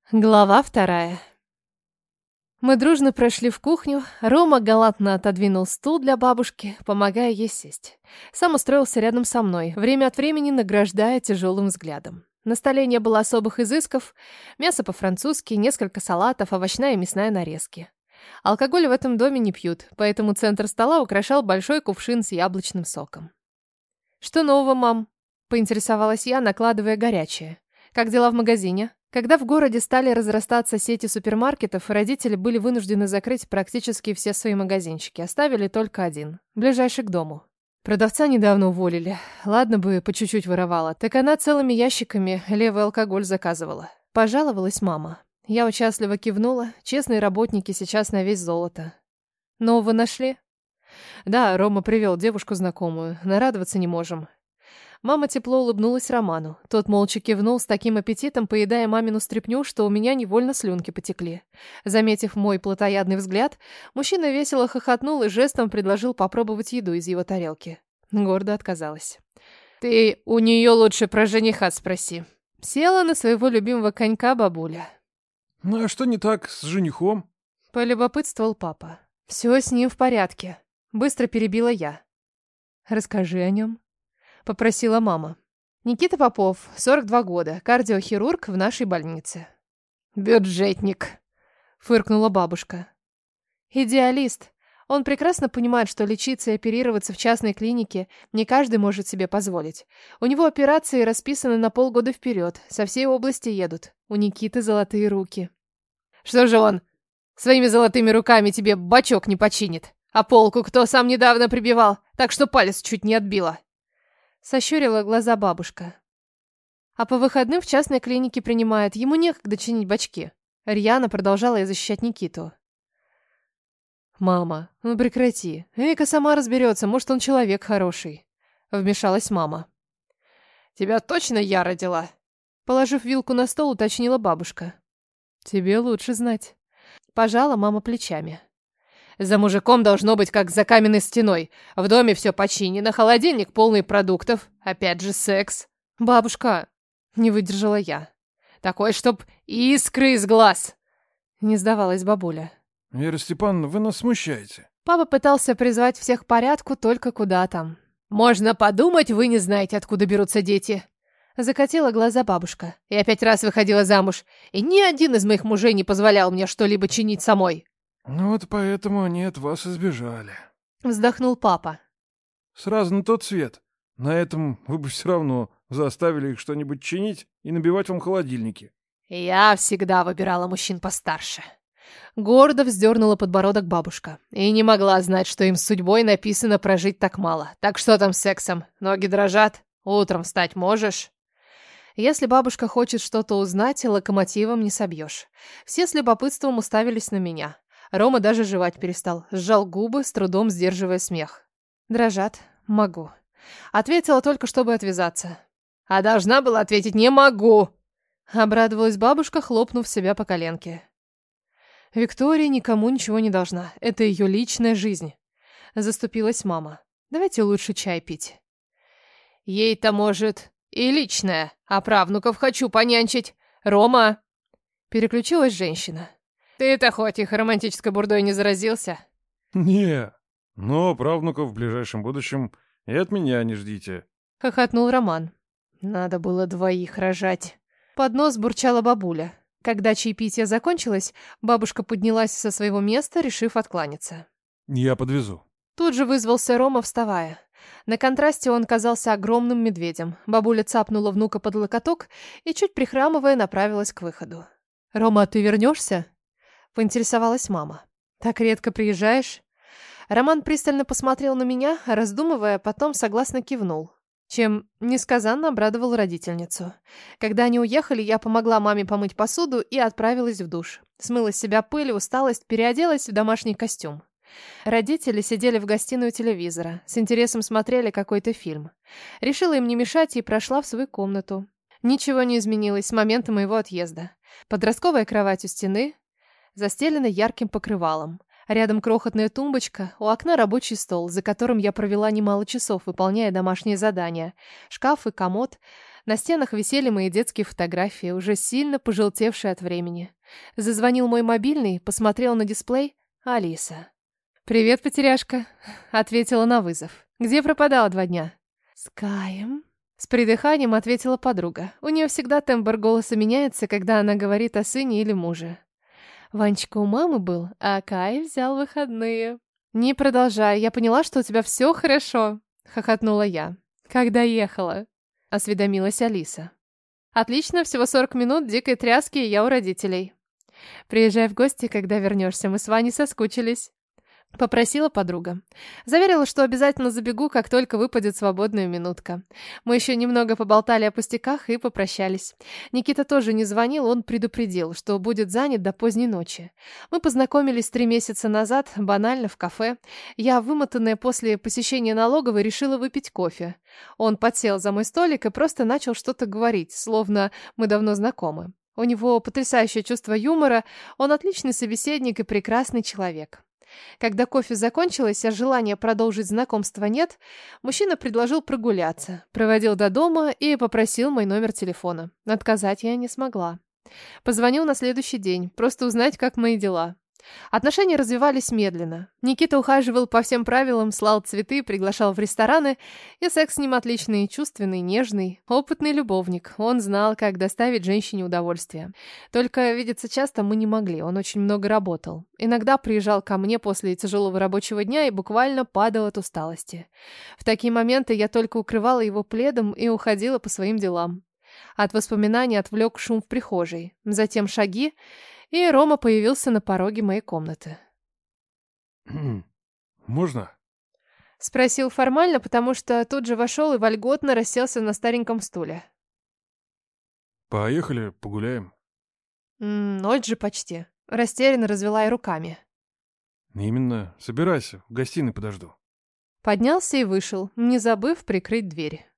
Глава 2. Мы дружно прошли в кухню. Рома галантно отодвинул стул для бабушки, помогая ей сесть. Сам устроился рядом со мной, время от времени награждая тяжелым взглядом. На столе не было особых изысков. Мясо по-французски, несколько салатов, овощная и мясная нарезки. Алкоголь в этом доме не пьют, поэтому центр стола украшал большой кувшин с яблочным соком. «Что нового, мам?» — поинтересовалась я, накладывая горячее. «Как дела в магазине?» Когда в городе стали разрастаться сети супермаркетов, родители были вынуждены закрыть практически все свои магазинчики, оставили только один, ближайший к дому. Продавца недавно уволили. Ладно бы, по чуть-чуть воровала, так она целыми ящиками левый алкоголь заказывала. Пожаловалась мама. Я участливо кивнула, честные работники сейчас на весь золото. Нового нашли? Да, Рома привел девушку знакомую, нарадоваться не можем. Мама тепло улыбнулась Роману. Тот молча кивнул с таким аппетитом, поедая мамину стряпню, что у меня невольно слюнки потекли. Заметив мой плотоядный взгляд, мужчина весело хохотнул и жестом предложил попробовать еду из его тарелки. Гордо отказалась. «Ты у нее лучше про жениха спроси». Села на своего любимого конька бабуля. «Ну а что не так с женихом?» Полюбопытствовал папа. «Все с ним в порядке». Быстро перебила я. «Расскажи о нем», — попросила мама. Никита Попов, 42 года, кардиохирург в нашей больнице. «Бюджетник», — фыркнула бабушка. «Идеалист. Он прекрасно понимает, что лечиться и оперироваться в частной клинике не каждый может себе позволить. У него операции расписаны на полгода вперед, со всей области едут. У Никиты золотые руки». «Что же он своими золотыми руками тебе бачок не починит? А полку кто сам недавно прибивал, так что палец чуть не отбила?» Сощурила глаза бабушка. А по выходным в частной клинике принимают. Ему некогда чинить бачки. Рьяно продолжала я защищать Никиту. «Мама, ну прекрати. Вика сама разберется, может, он человек хороший». Вмешалась мама. «Тебя точно я родила?» Положив вилку на стол, уточнила бабушка. «Тебе лучше знать». Пожала мама плечами. «За мужиком должно быть как за каменной стеной. В доме все починено, холодильник полный продуктов. Опять же секс». «Бабушка!» — не выдержала я. «Такой, чтоб искры из глаз!» Не сдавалась бабуля. «Вера Степановна, вы нас смущаете». Папа пытался призвать всех к порядку, только куда там. «Можно подумать, вы не знаете, откуда берутся дети». Закатила глаза бабушка. «Я 5 раз выходила замуж, и ни один из моих мужей не позволял мне что-либо чинить самой». «Ну вот поэтому они от вас избежали». Вздохнул папа. «Сразу на тот свет. На этом вы бы все равно заставили их что-нибудь чинить и набивать вам холодильники». «Я всегда выбирала мужчин постарше». Гордо вздернула подбородок бабушка. И не могла знать, что им с судьбой написано прожить так мало. Так что там с сексом? Ноги дрожат? Утром встать можешь? Если бабушка хочет что-то узнать, локомотивом не собьешь. Все с любопытством уставились на меня. Рома даже жевать перестал, сжал губы, с трудом сдерживая смех. «Дрожат? Могу». Ответила только, чтобы отвязаться. «А должна была ответить «не могу», — обрадовалась бабушка, хлопнув себя по коленке. «Виктория никому ничего не должна. Это ее личная жизнь», — заступилась мама. «Давайте лучше чай пить». «Ей-то, может, и личная, а правнуков хочу понянчить. Рома!» Переключилась женщина. «Ты-то хоть их романтической бурдой не заразился?» «Не, но правнуков в ближайшем будущем и от меня не ждите». Хохотнул Роман. «Надо было 2 рожать». Под нос бурчала бабуля. Когда чаепитие закончилось, бабушка поднялась со своего места, решив откланяться. «Я подвезу». Тут же вызвался Рома, вставая. На контрасте он казался огромным медведем. Бабуля цапнула внука под локоток и, чуть прихрамывая, направилась к выходу. «Рома, ты вернешься?» — поинтересовалась мама. «Так редко приезжаешь?» Роман пристально посмотрел на меня, раздумывая, потом согласно кивнул, чем несказанно обрадовал родительницу. Когда они уехали, я помогла маме помыть посуду и отправилась в душ. Смыла с себя пыль и усталость, переоделась в домашний костюм. Родители сидели в гостиной у телевизора, с интересом смотрели какой-то фильм. Решила им не мешать и прошла в свою комнату. Ничего не изменилось с момента моего отъезда. Подростковая кровать у стены, застелена ярким покрывалом. Рядом крохотная тумбочка, у окна рабочий стол, за которым я провела немало часов, выполняя домашние задания. Шкаф и комод. На стенах висели мои детские фотографии, уже сильно пожелтевшие от времени. Зазвонил мой мобильный, посмотрел на дисплей. Алиса. «Привет, потеряшка», — ответила на вызов. «Где пропадала 2 дня?» «С Каем», — с придыханием ответила подруга. У нее всегда тембр голоса меняется, когда она говорит о сыне или муже. «Ванечка у мамы был, а Кай взял выходные». «Не продолжай, я поняла, что у тебя все хорошо», — хохотнула я. «Когда ехала?» — осведомилась Алиса. «Отлично, всего 40 минут дикой тряски, и я у родителей». «Приезжай в гости, когда вернешься, мы с Ваней соскучились». Попросила подруга. Заверила, что обязательно забегу, как только выпадет свободная минутка. Мы еще немного поболтали о пустяках и попрощались. Никита тоже не звонил, он предупредил, что будет занят до поздней ночи. Мы познакомились 3 месяца назад, банально, в кафе. Я, вымотанная после посещения налоговой, решила выпить кофе. Он подсел за мой столик и просто начал что-то говорить, словно мы давно знакомы. У него потрясающее чувство юмора, он отличный собеседник и прекрасный человек. Когда кофе закончилось, а желания продолжить знакомство нет, мужчина предложил прогуляться, проводил до дома и попросил мой номер телефона. Отказать я не смогла. Позвонил на следующий день, просто узнать, как мои дела. Отношения развивались медленно. Никита ухаживал по всем правилам, слал цветы, приглашал в рестораны, и секс с ним отличный, чувственный, нежный, опытный любовник. Он знал, как доставить женщине удовольствие. Только видеться часто мы не могли, он очень много работал. Иногда приезжал ко мне после тяжелого рабочего дня и буквально падал от усталости. В такие моменты я только укрывала его пледом и уходила по своим делам. От воспоминаний отвлек шум в прихожей, затем шаги, и Рома появился на пороге моей комнаты. «Можно?» Спросил формально, потому что тут же вошел и вольготно расселся на стареньком стуле. «Поехали, погуляем». Ночь же почти. Растерянно развела я руками. «Именно. Собирайся, в гостиной подожду». Поднялся и вышел, не забыв прикрыть дверь.